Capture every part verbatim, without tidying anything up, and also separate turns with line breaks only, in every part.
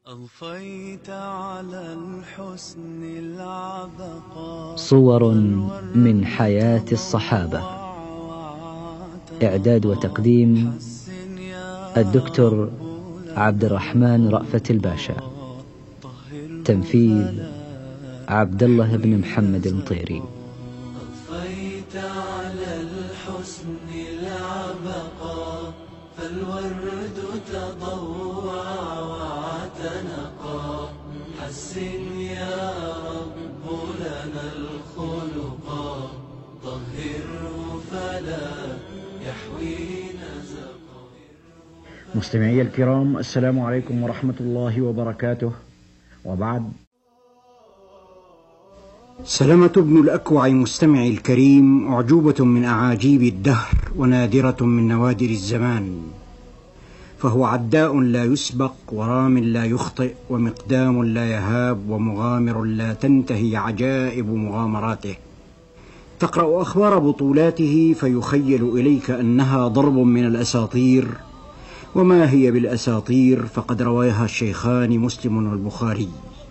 أضفيت على الحسن العبقى
صور من حياة الصحابة. إعداد وتقديم الدكتور عبد الرحمن رأفت الباشا. تنفيذ عبد الله بن محمد المطيري.
أضفيت على الحسن العبقى فالورد تضوع واعتنقا حسن يا رب لنا الخلقا طهره فلا يحوي نزقا.
مستمعي الكرام، السلام عليكم ورحمة الله وبركاته. وبعد، سلمة بن الأكوع مستمعي الكريم أعجوبة من أعاجيب الدهر ونادرة من نوادر الزمان، فهو عداء لا يسبق ورام لا يخطئ ومقدام لا يهاب ومغامر لا تنتهي عجائب مغامراته. تقرأ أخبار بطولاته فيخيل إليك أنها ضرب من الأساطير، وما هي بالأساطير فقد رواها الشيخان مسلم والبخاري.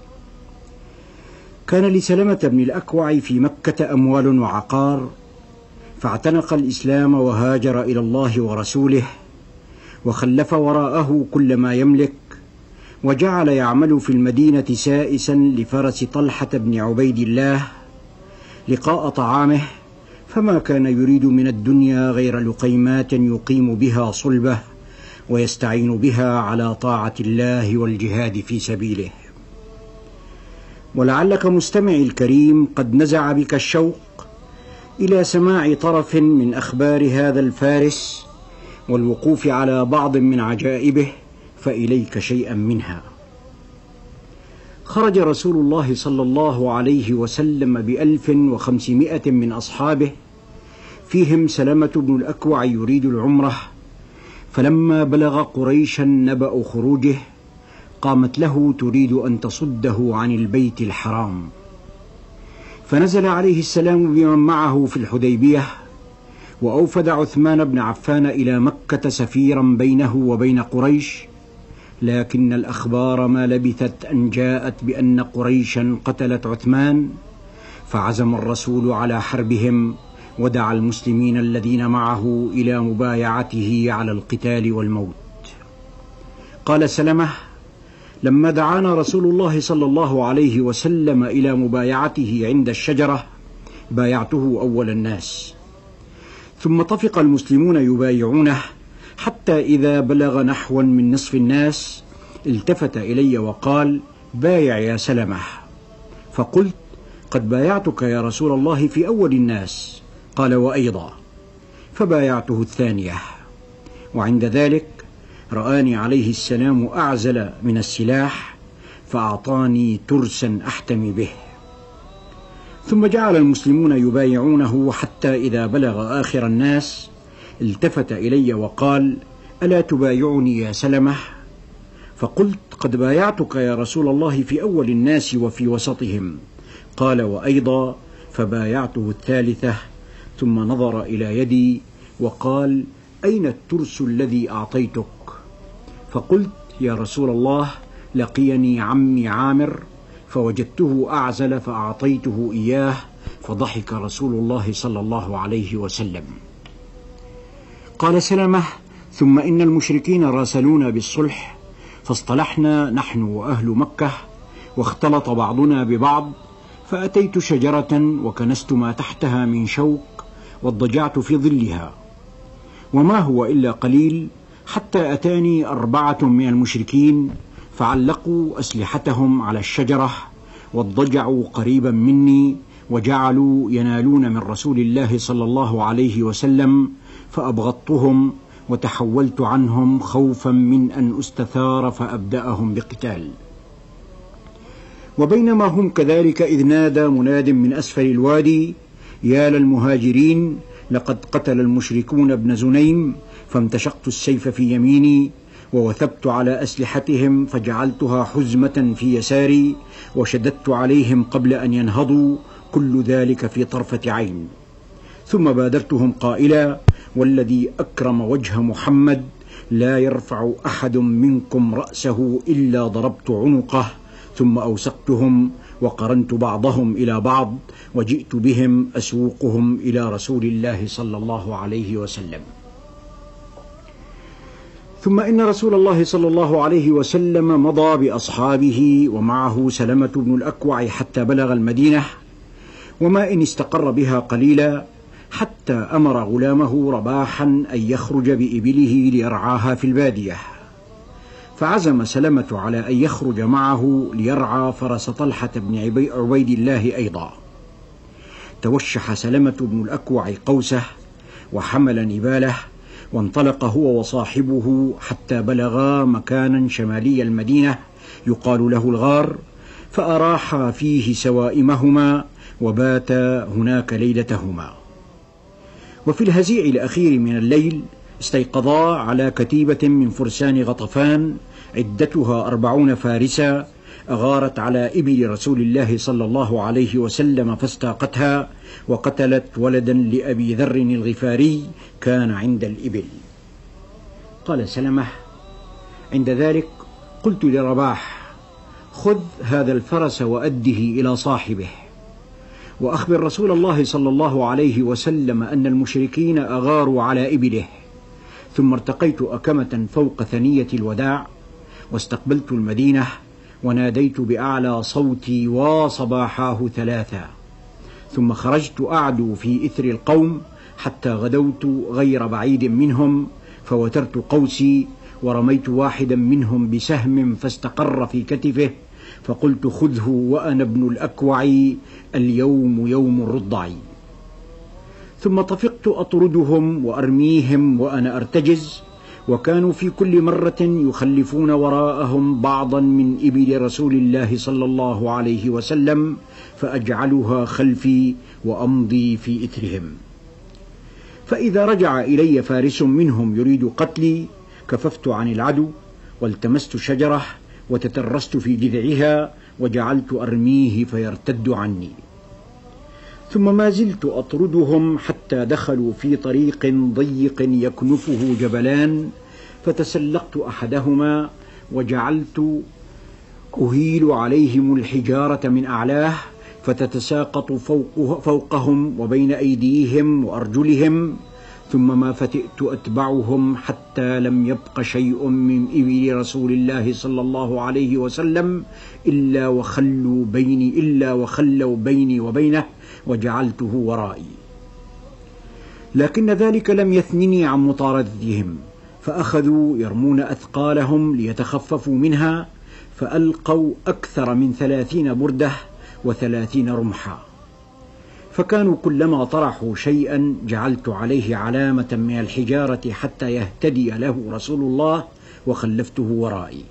كان لسلمة بن الأكوع في مكة أموال وعقار، فاعتنق الإسلام وهاجر إلى الله ورسوله، وخلف وراءه كل ما يملك، وجعل يعمل في المدينة سائسا لفرس طلحة بن عبيد الله لقاء طعامه، فما كان يريد من الدنيا غير لقيمات يقيم بها صلبه ويستعين بها على طاعة الله والجهاد في سبيله. ولعلك مستمعي الكريم قد نزع بك الشوق إلى سماع طرف من أخبار هذا الفارس والوقوف على بعض من عجائبه، فإليك شيئا منها. خرج رسول الله صلى الله عليه وسلم بألف وخمسمائة من أصحابه، فيهم سلمة بن الأكوع يريد العمرة، فلما بلغ قريشا نبأ خروجه قامت له تريد أن تصده عن البيت الحرام، فنزل عليه السلام بمن معه في الحديبية، وأوفد عثمان بن عفان إلى مكة سفيرا بينه وبين قريش، لكن الأخبار ما لبثت أن جاءت بأن قريشا قتلت عثمان، فعزم الرسول على حربهم ودعا المسلمين الذين معه إلى مبايعته على القتال والموت. قال سلمة: لما دعانا رسول الله صلى الله عليه وسلم إلى مبايعته عند الشجرة بايعته أول الناس، ثم طفق المسلمون يبايعونه حتى إذا بلغ نحو من نصف الناس التفت إلي وقال: بايع يا سلمة. فقلت: قد بايعتك يا رسول الله في أول الناس. قال: وأيضا. فبايعته الثانية، وعند ذلك رآني عليه السلام أعزل من السلاح فأعطاني ترسا أحتمي به، ثم جعل المسلمون يبايعونه حتى إذا بلغ آخر الناس التفت إلي وقال: ألا تبايعني يا سلمة؟ فقلت: قد بايعتك يا رسول الله في أول الناس وفي وسطهم. قال: وأيضا. فبايعته الثالثة، ثم نظر إلى يدي وقال: أين الترس الذي أعطيتك؟ فقلت: يا رسول الله، لقيني عمي عامر فوجدته أعزل فأعطيته إياه، فضحك رسول الله صلى الله عليه وسلم. قال سلمة: ثم إن المشركين راسلونا بالصلح، فاصطلحنا نحن وأهل مكة، واختلط بعضنا ببعض، فأتيت شجرة وكنست ما تحتها من شوك واضطجعت في ظلها، وما هو إلا قليل حتى أتاني أربعة من المشركين فعلقوا أسلحتهم على الشجرة واضطجعوا قريبا مني، وجعلوا ينالون من رسول الله صلى الله عليه وسلم، فأبغضتهم وتحولت عنهم خوفا من أن أستثار فأبدأهم بقتال. وبينما هم كذلك إذ نادى مناد من أسفل الوادي: يا للمهاجرين، لقد قتل المشركون ابن زنيم. فامتشقت السيف في يميني ووثبت على أسلحتهم، فجعلتها حزمة في يساري وشددت عليهم قبل أن ينهضوا، كل ذلك في طرفة عين. ثم بادرتهم قائلا: والذي أكرم وجه محمد لا يرفع أحد منكم رأسه إلا ضربت عنقه، ثم أوسقتهم وقرنت بعضهم إلى بعض وجئت بهم أسوقهم إلى رسول الله صلى الله عليه وسلم. ثم إن رسول الله صلى الله عليه وسلم مضى بأصحابه ومعه سلمة بن الأكوع حتى بلغ المدينة، وما إن استقر بها قليلا حتى أمر غلامه رباحا أن يخرج بإبله ليرعاها في البادية، فعزم سلمة على أن يخرج معه ليرعى فرس طلحة بن عبيد الله أيضا. توشح سلمة بن الأكوع قوسه وحمل نباله، وانطلق هو وصاحبه حتى بلغا مكانا شمالي المدينة يقال له الغار، فأراحا فيه سوائمهما وباتا هناك ليلتهما. وفي الهزيع الأخير من الليل استيقظا على كتيبة من فرسان غطفان عدتها أربعون فارسا، أغارت على إبل رسول الله صلى الله عليه وسلم فاستاقتها وقتلت ولدا لأبي ذر الغفاري كان عند الإبل. قال سلمة: عند ذلك قلت لرباح: خذ هذا الفرس وأده إلى صاحبه، وأخبر رسول الله صلى الله عليه وسلم أن المشركين أغاروا على إبله. ثم ارتقيت أكمة فوق ثنية الوداع واستقبلت المدينة، وناديت بأعلى صوتي وصباحاه ثلاثا، ثم خرجت أعدو في إثر القوم حتى غدوت غير بعيد منهم، فوترت قوسي ورميت واحدا منهم بسهم فاستقر في كتفه، فقلت: خذه وأنا ابن الأكوع، اليوم يوم الرضع. ثم طفقت أطردهم وأرميهم وأنا أرتجز، وكانوا في كل مرة يخلفون وراءهم بعضا من إبل رسول الله صلى الله عليه وسلم، فأجعلها خلفي وأمضي في إثرهم. فإذا رجع إلي فارس منهم يريد قتلي كففت عن العدو، والتمست شجرة وتترست في جذعها وجعلت أرميه فيرتد عني. ثم ما زلت أطردهم حتى دخلوا في طريق ضيق يكنفه جبلان، فتسلقت أحدهما وجعلت أهيل عليهم الحجارة من أعلاه فتتساقط فوقه فوقهم وبين أيديهم وأرجلهم، ثم ما فتئت أتبعهم حتى لم يبق شيء من إبل رسول الله صلى الله عليه وسلم إلا وخلوا بيني إلا وخلوا بيني وبينه وجعلته ورائي. لكن ذلك لم يثنني عن مطاردتهم، فأخذوا يرمون أثقالهم ليتخففوا منها، فألقوا أكثر من ثلاثين بردة وثلاثين رمحا، فكانوا كلما طرحوا شيئا جعلت عليه علامة من الحجارة حتى يهتدي له رسول الله، وخلفته ورائي.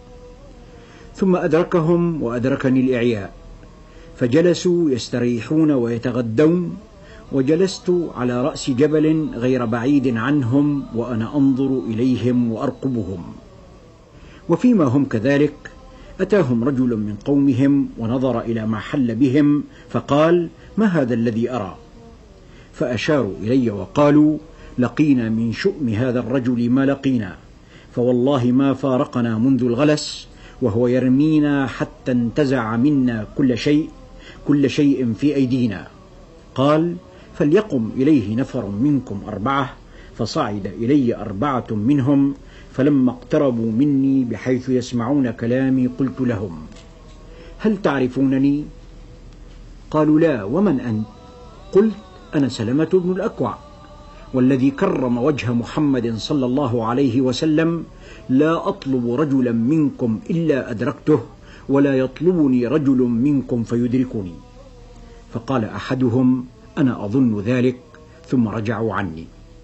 ثم أدركهم وأدركني الإعياء، فجلسوا يستريحون ويتغدون، وجلست على رأس جبل غير بعيد عنهم وأنا أنظر إليهم وأرقبهم. وفيما هم كذلك أتاهم رجل من قومهم ونظر إلى ما حل بهم فقال: ما هذا الذي أرى؟ فأشاروا إلي وقالوا: لقينا من شؤم هذا الرجل ما لقينا، فوالله ما فارقنا منذ الغلس، وهو يرمينا حتى انتزع منا كل شيء كل شيء في أيدينا. قال: فليقم إليه نفر منكم أربعة، فصعد إلي أربعة منهم، فلما اقتربوا مني بحيث يسمعون كلامي قلت لهم: هل تعرفونني؟ قالوا: لا، ومن أنت؟ قلت: أنا سلمة بن الأكوع، والذي كرم وجه محمد صلى الله عليه وسلم لا أطلب رجلا منكم إلا أدركته، ولا يطلبني رجل منكم فيدركني. فقال أحدهم: أنا أظن ذلك، ثم رجعوا عني.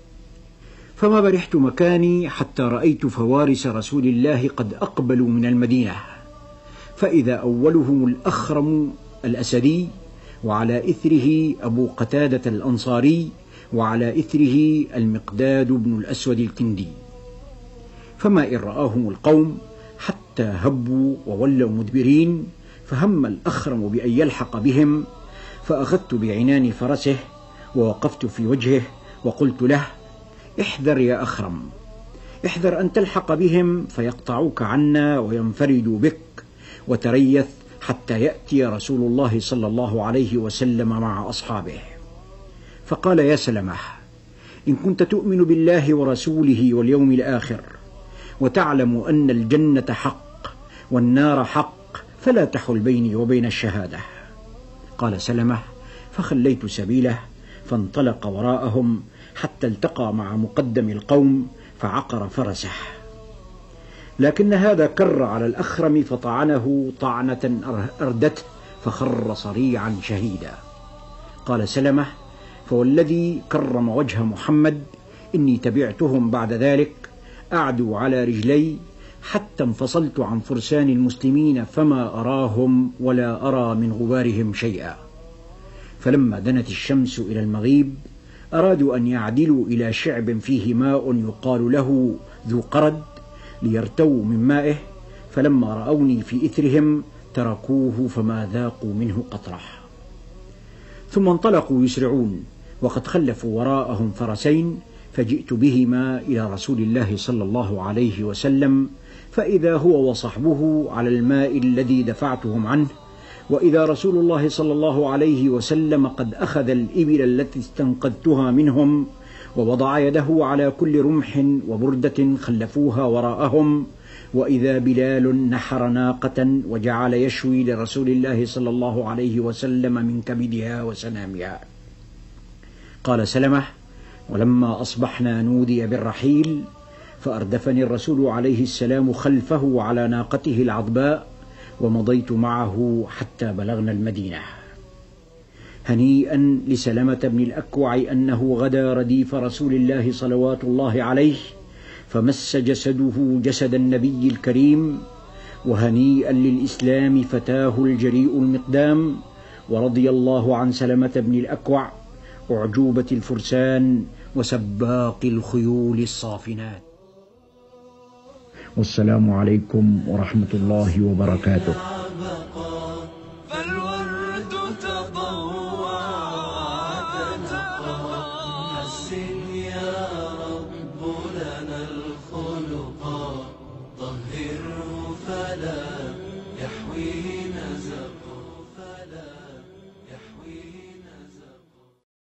فما برحت مكاني حتى رأيت فوارس رسول الله قد أقبلوا من المدينة، فإذا أولهم الأخرم الأسدي، وعلى إثره أبو قتادة الأنصاري، وعلى إثره المقداد بن الأسود الكندي. فما إن رآهم القوم حتى هبوا وولوا مدبرين، فهم الأخرم بأن يلحق بهم، فأخذت بعنان فرسه ووقفت في وجهه وقلت له: احذر يا أخرم، احذر أن تلحق بهم فيقطعوك عنا وينفردوا بك، وتريث حتى يأتي رسول الله صلى الله عليه وسلم مع أصحابه. فقال: يا سلمة، إن كنت تؤمن بالله ورسوله واليوم الآخر وتعلم أن الجنة حق والنار حق فلا تحل بيني وبين الشهادة. قال سلمة: فخليت سبيله فانطلق وراءهم حتى التقى مع مقدم القوم فعقر فرسه، لكن هذا كر على الأخرم فطعنه طعنة أردته فخر صريعا شهيدا. قال سلمة: فوالذي كرم وجه محمد إني تبعتهم بعد ذلك أعدو على رجلي حتى انفصلت عن فرسان المسلمين فما أراهم ولا أرى من غبارهم شيئا. فلما دنت الشمس إلى المغيب أرادوا أن يعدلوا إلى شعب فيه ماء يقال له ذو قرد ليرتووا من مائه، فلما رأوني في إثرهم تركوه فما ذاقوا منه قطرة. ثم انطلقوا يسرعون وقد خلفوا وراءهم فرسين، فجئت بهما إلى رسول الله صلى الله عليه وسلم، فإذا هو وصحبه على الماء الذي دفعتهم عنه، وإذا رسول الله صلى الله عليه وسلم قد أخذ الإبل التي استنقذتها منهم ووضع يده على كل رمح وبردة خلفوها وراءهم، وإذا بلال نحر ناقة وجعل يشوي لرسول الله صلى الله عليه وسلم من كبدها وسنامها. قال سلمة: ولما أصبحنا نودي بالرحيل فأردفني الرسول عليه السلام خلفه على ناقته العضباء، ومضيت معه حتى بلغنا المدينة. هنيئا لسلمة بن الأكوع أنه غدا رديف رسول الله صلوات الله عليه فمس جسده جسد النبي الكريم، وهنيئا للإسلام فتاه الجريء المقدام، ورضي الله عن سلمة بن الأكوع أعجوبة الفرسان وسباق الخيول الصافنات. والسلام عليكم ورحمة الله وبركاته.